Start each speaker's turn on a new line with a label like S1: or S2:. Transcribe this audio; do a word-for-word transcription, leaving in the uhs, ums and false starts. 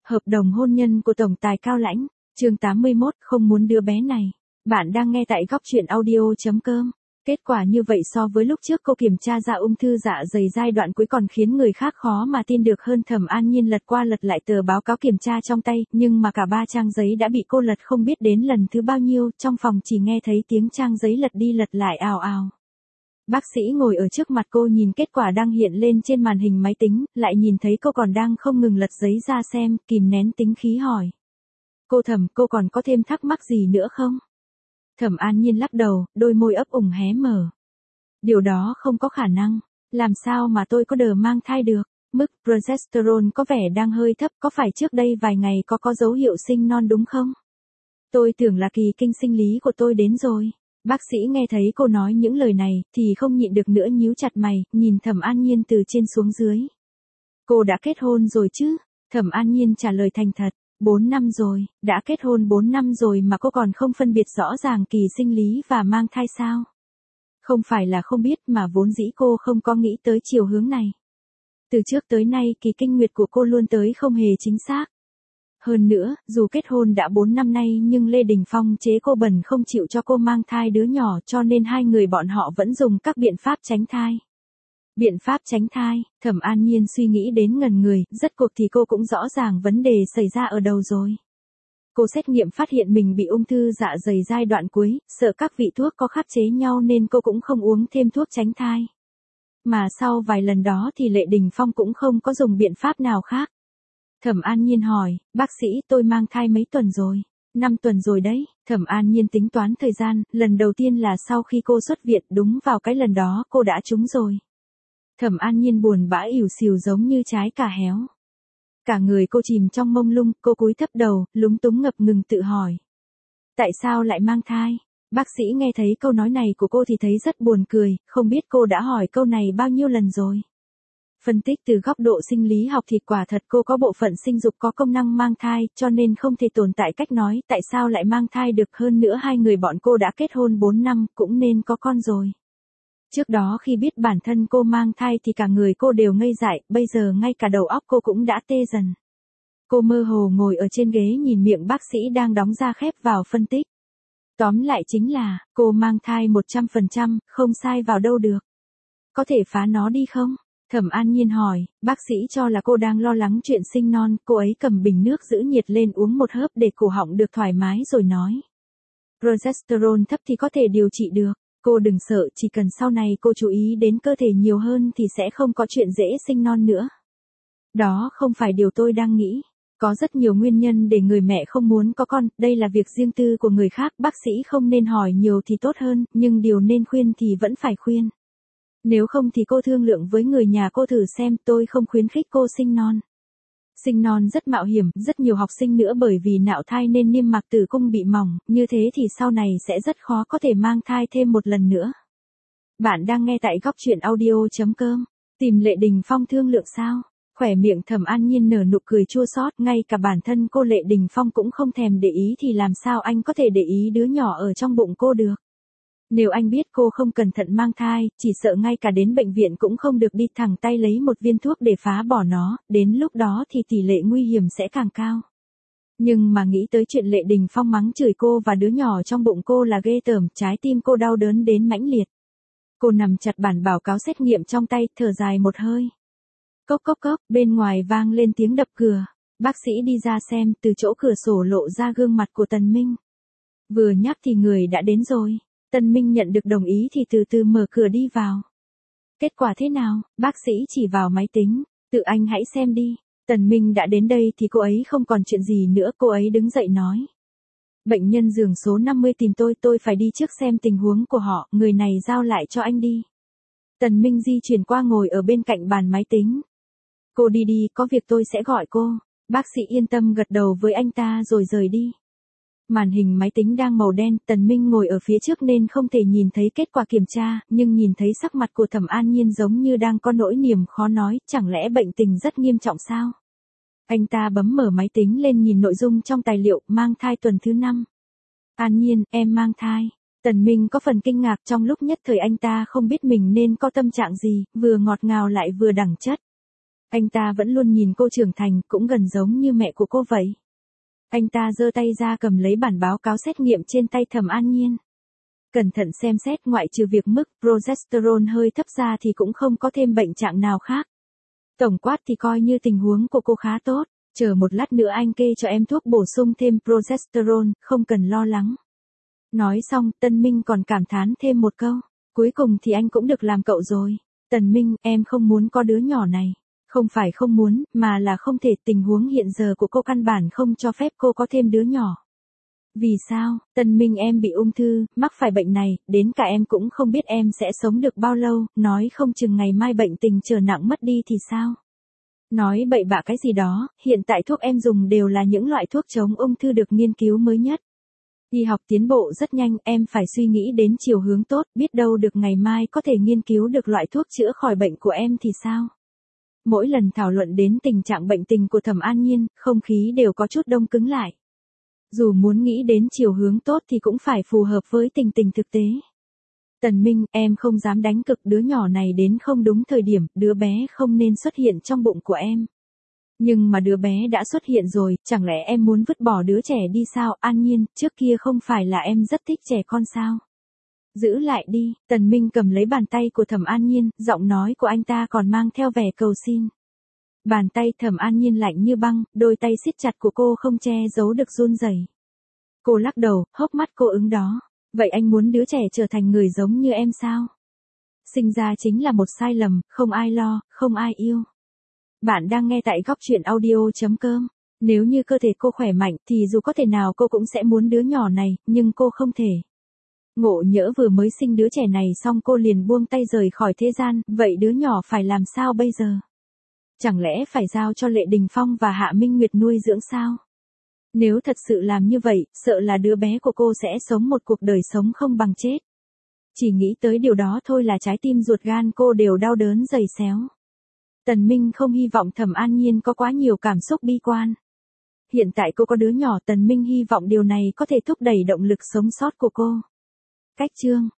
S1: Hợp đồng hôn nhân của tổng tài Cao Lãnh, chương tám mươi mốt, không muốn đứa bé này. Bạn đang nghe tại góc truyện audio chấm com. Kết quả như vậy so với lúc trước cô kiểm tra ra ung thư dạ dày giai đoạn cuối còn khiến người khác khó mà tin được hơn. Thẩm An Nhiên lật qua lật lại tờ báo cáo kiểm tra trong tay, nhưng mà cả ba trang giấy đã bị cô lật không biết đến lần thứ bao nhiêu, trong phòng chỉ nghe thấy tiếng trang giấy lật đi lật lại ào ào. Bác sĩ ngồi ở trước mặt cô nhìn kết quả đang hiện lên trên màn hình máy tính, lại nhìn thấy cô còn đang không ngừng lật giấy ra xem, kìm nén tính khí hỏi. Cô Thẩm, cô còn có thêm thắc mắc gì nữa không? Thẩm An Nhiên lắc đầu, đôi môi ấp ủng hé mở. Điều đó không có khả năng, làm sao mà tôi có đờ mang thai được? Mức progesterone có vẻ đang hơi thấp, có phải trước đây vài ngày có có dấu hiệu sinh non đúng không? Tôi tưởng là kỳ kinh sinh lý của tôi đến rồi. Bác sĩ nghe thấy cô nói những lời này, thì không nhịn được nữa nhíu chặt mày, nhìn Thẩm An Nhiên từ trên xuống dưới. Cô đã kết hôn rồi chứ? Thẩm An Nhiên trả lời thành thật. Bốn năm rồi, đã kết hôn bốn năm rồi mà cô còn không phân biệt rõ ràng kỳ sinh lý và mang thai sao? Không phải là không biết mà vốn dĩ cô không có nghĩ tới chiều hướng này. Từ trước tới nay kỳ kinh nguyệt của cô luôn tới không hề chính xác. Hơn nữa, dù kết hôn đã bốn năm nay nhưng Lê Đình Phong chế cô bẩn không chịu cho cô mang thai đứa nhỏ cho nên hai người bọn họ vẫn dùng các biện pháp tránh thai. Biện pháp tránh thai, Thẩm An Nhiên suy nghĩ đến ngần người, rốt cuộc thì cô cũng rõ ràng vấn đề xảy ra ở đầu rồi. Cô xét nghiệm phát hiện mình bị ung thư dạ dày giai đoạn cuối, sợ các vị thuốc có khắc chế nhau nên cô cũng không uống thêm thuốc tránh thai. Mà sau vài lần đó thì Lệ Đình Phong cũng không có dùng biện pháp nào khác. Thẩm An Nhiên hỏi, bác sĩ tôi mang thai mấy tuần rồi? Năm tuần rồi đấy. Thẩm An Nhiên tính toán thời gian, lần đầu tiên là sau khi cô xuất viện, đúng vào cái lần đó cô đã trúng rồi. Thẩm An Nhiên buồn bã ỉu xìu giống như trái cà héo. Cả người cô chìm trong mông lung, cô cúi thấp đầu, lúng túng ngập ngừng tự hỏi. Tại sao lại mang thai? Bác sĩ nghe thấy câu nói này của cô thì thấy rất buồn cười, không biết cô đã hỏi câu này bao nhiêu lần rồi. Phân tích từ góc độ sinh lý học thì quả thật cô có bộ phận sinh dục có công năng mang thai, cho nên không thể tồn tại cách nói tại sao lại mang thai được. Hơn nữa hai người bọn cô đã kết hôn bốn năm, cũng nên có con rồi. Trước đó khi biết bản thân cô mang thai thì cả người cô đều ngây dại, bây giờ ngay cả đầu óc cô cũng đã tê dần. Cô mơ hồ ngồi ở trên ghế nhìn miệng bác sĩ đang đóng ra khép vào phân tích. Tóm lại chính là, cô mang thai một trăm phần trăm, không sai vào đâu được. Có thể phá nó đi không? Thẩm An Nhiên hỏi, bác sĩ cho là cô đang lo lắng chuyện sinh non, cô ấy cầm bình nước giữ nhiệt lên uống một hớp để cổ họng được thoải mái rồi nói. Progesterone thấp thì có thể điều trị được. Cô đừng sợ, chỉ cần sau này cô chú ý đến cơ thể nhiều hơn thì sẽ không có chuyện dễ sinh non nữa. Đó không phải điều tôi đang nghĩ. Có rất nhiều nguyên nhân để người mẹ không muốn có con, đây là việc riêng tư của người khác, bác sĩ không nên hỏi nhiều thì tốt hơn, nhưng điều nên khuyên thì vẫn phải khuyên. Nếu không thì cô thương lượng với người nhà cô thử xem, tôi không khuyến khích cô sinh non. Sinh non rất mạo hiểm, rất nhiều học sinh nữa bởi vì nạo thai nên niêm mạc tử cung bị mỏng, như thế thì sau này sẽ rất khó có thể mang thai thêm một lần nữa. Bạn đang nghe tại góc truyện audio chấm com. Tìm Lệ Đình Phong thương lượng sao? Khỏe miệng Thẩm An Nhiên nở nụ cười chua xót, ngay cả bản thân cô Lệ Đình Phong cũng không thèm để ý thì làm sao anh có thể để ý đứa nhỏ ở trong bụng cô được. Nếu anh biết cô không cẩn thận mang thai, chỉ sợ ngay cả đến bệnh viện cũng không được đi, thẳng tay lấy một viên thuốc để phá bỏ nó, đến lúc đó thì tỷ lệ nguy hiểm sẽ càng cao. Nhưng mà nghĩ tới chuyện Lệ Đình Phong mắng chửi cô và đứa nhỏ trong bụng cô là ghê tởm, trái tim cô đau đớn đến mãnh liệt. Cô nằm chặt bản báo cáo xét nghiệm trong tay, thở dài một hơi. Cốc cốc cốc, bên ngoài vang lên tiếng đập cửa. Bác sĩ đi ra xem, từ chỗ cửa sổ lộ ra gương mặt của Tần Minh. Vừa nhắc thì người đã đến rồi. Tần Minh nhận được đồng ý thì từ từ mở cửa đi vào. Kết quả thế nào? Bác sĩ chỉ vào máy tính. Tự anh hãy xem đi. Tần Minh đã đến đây thì cô ấy không còn chuyện gì nữa, cô ấy đứng dậy nói. Bệnh nhân giường số năm mươi tìm tôi, tôi phải đi trước xem tình huống của họ, người này giao lại cho anh đi. Tần Minh di chuyển qua ngồi ở bên cạnh bàn máy tính. Cô đi đi, có việc tôi sẽ gọi cô. Bác sĩ yên tâm gật đầu với anh ta rồi rời đi. Màn hình máy tính đang màu đen, Tần Minh ngồi ở phía trước nên không thể nhìn thấy kết quả kiểm tra, nhưng nhìn thấy sắc mặt của Thẩm An Nhiên giống như đang có nỗi niềm khó nói, chẳng lẽ bệnh tình rất nghiêm trọng sao? Anh ta bấm mở máy tính lên nhìn nội dung trong tài liệu, mang thai tuần thứ năm. An Nhiên, em mang thai. Tần Minh có phần kinh ngạc, trong lúc nhất thời anh ta không biết mình nên có tâm trạng gì, vừa ngọt ngào lại vừa đẳng chất. Anh ta vẫn luôn nhìn cô trưởng thành, cũng gần giống như mẹ của cô vậy. Anh ta giơ tay ra cầm lấy bản báo cáo xét nghiệm trên tay Thẩm An Nhiên. Cẩn thận xem xét, ngoại trừ việc mức progesterone hơi thấp ra thì cũng không có thêm bệnh trạng nào khác. Tổng quát thì coi như tình huống của cô khá tốt. Chờ một lát nữa anh kê cho em thuốc bổ sung thêm progesterone, không cần lo lắng. Nói xong, Tân Minh còn cảm thán thêm một câu. Cuối cùng thì anh cũng được làm cậu rồi. Tần Minh, em không muốn có đứa nhỏ này. Không phải không muốn, mà là không thể, tình huống hiện giờ của cô căn bản không cho phép cô có thêm đứa nhỏ. Vì sao? Tần Minh, em bị ung thư, mắc phải bệnh này, đến cả em cũng không biết em sẽ sống được bao lâu, nói không chừng ngày mai bệnh tình trở nặng mất đi thì sao? Nói bậy bạ cái gì đó, hiện tại thuốc em dùng đều là những loại thuốc chống ung thư được nghiên cứu mới nhất. Y học tiến bộ rất nhanh, em phải suy nghĩ đến chiều hướng tốt, biết đâu được ngày mai có thể nghiên cứu được loại thuốc chữa khỏi bệnh của em thì sao? Mỗi lần thảo luận đến tình trạng bệnh tình của Thẩm An Nhiên, không khí đều có chút đông cứng lại. Dù muốn nghĩ đến chiều hướng tốt thì cũng phải phù hợp với tình tình thực tế. Tần Minh, em không dám đánh cực, đứa nhỏ này đến không đúng thời điểm, đứa bé không nên xuất hiện trong bụng của em. Nhưng mà đứa bé đã xuất hiện rồi, chẳng lẽ em muốn vứt bỏ đứa trẻ đi sao? An Nhiên, trước kia không phải là em rất thích trẻ con sao? Giữ lại đi. Tần Minh cầm lấy bàn tay của Thẩm An Nhiên, giọng nói của anh ta còn mang theo vẻ cầu xin. Bàn tay Thẩm An Nhiên lạnh như băng, đôi tay siết chặt của cô không che giấu được run rẩy. Cô lắc đầu, hốc mắt cô ửng đỏ. Vậy anh muốn đứa trẻ trở thành người giống như em sao? Sinh ra chính là một sai lầm, không ai lo, không ai yêu. Bạn đang nghe tại góc truyện audio chấm com. Nếu như cơ thể cô khỏe mạnh thì dù có thể nào cô cũng sẽ muốn đứa nhỏ này, nhưng cô không thể. Ngộ nhỡ vừa mới sinh đứa trẻ này xong cô liền buông tay rời khỏi thế gian, vậy đứa nhỏ phải làm sao bây giờ? Chẳng lẽ phải giao cho Lệ Đình Phong và Hạ Minh Nguyệt nuôi dưỡng sao? Nếu thật sự làm như vậy, sợ là đứa bé của cô sẽ sống một cuộc đời sống không bằng chết. Chỉ nghĩ tới điều đó thôi là trái tim ruột gan cô đều đau đớn dày xéo. Tần Minh không hy vọng Thẩm An Nhiên có quá nhiều cảm xúc bi quan. Hiện tại cô có đứa nhỏ, Tần Minh hy vọng điều này có thể thúc đẩy động lực sống sót của cô. Cách chương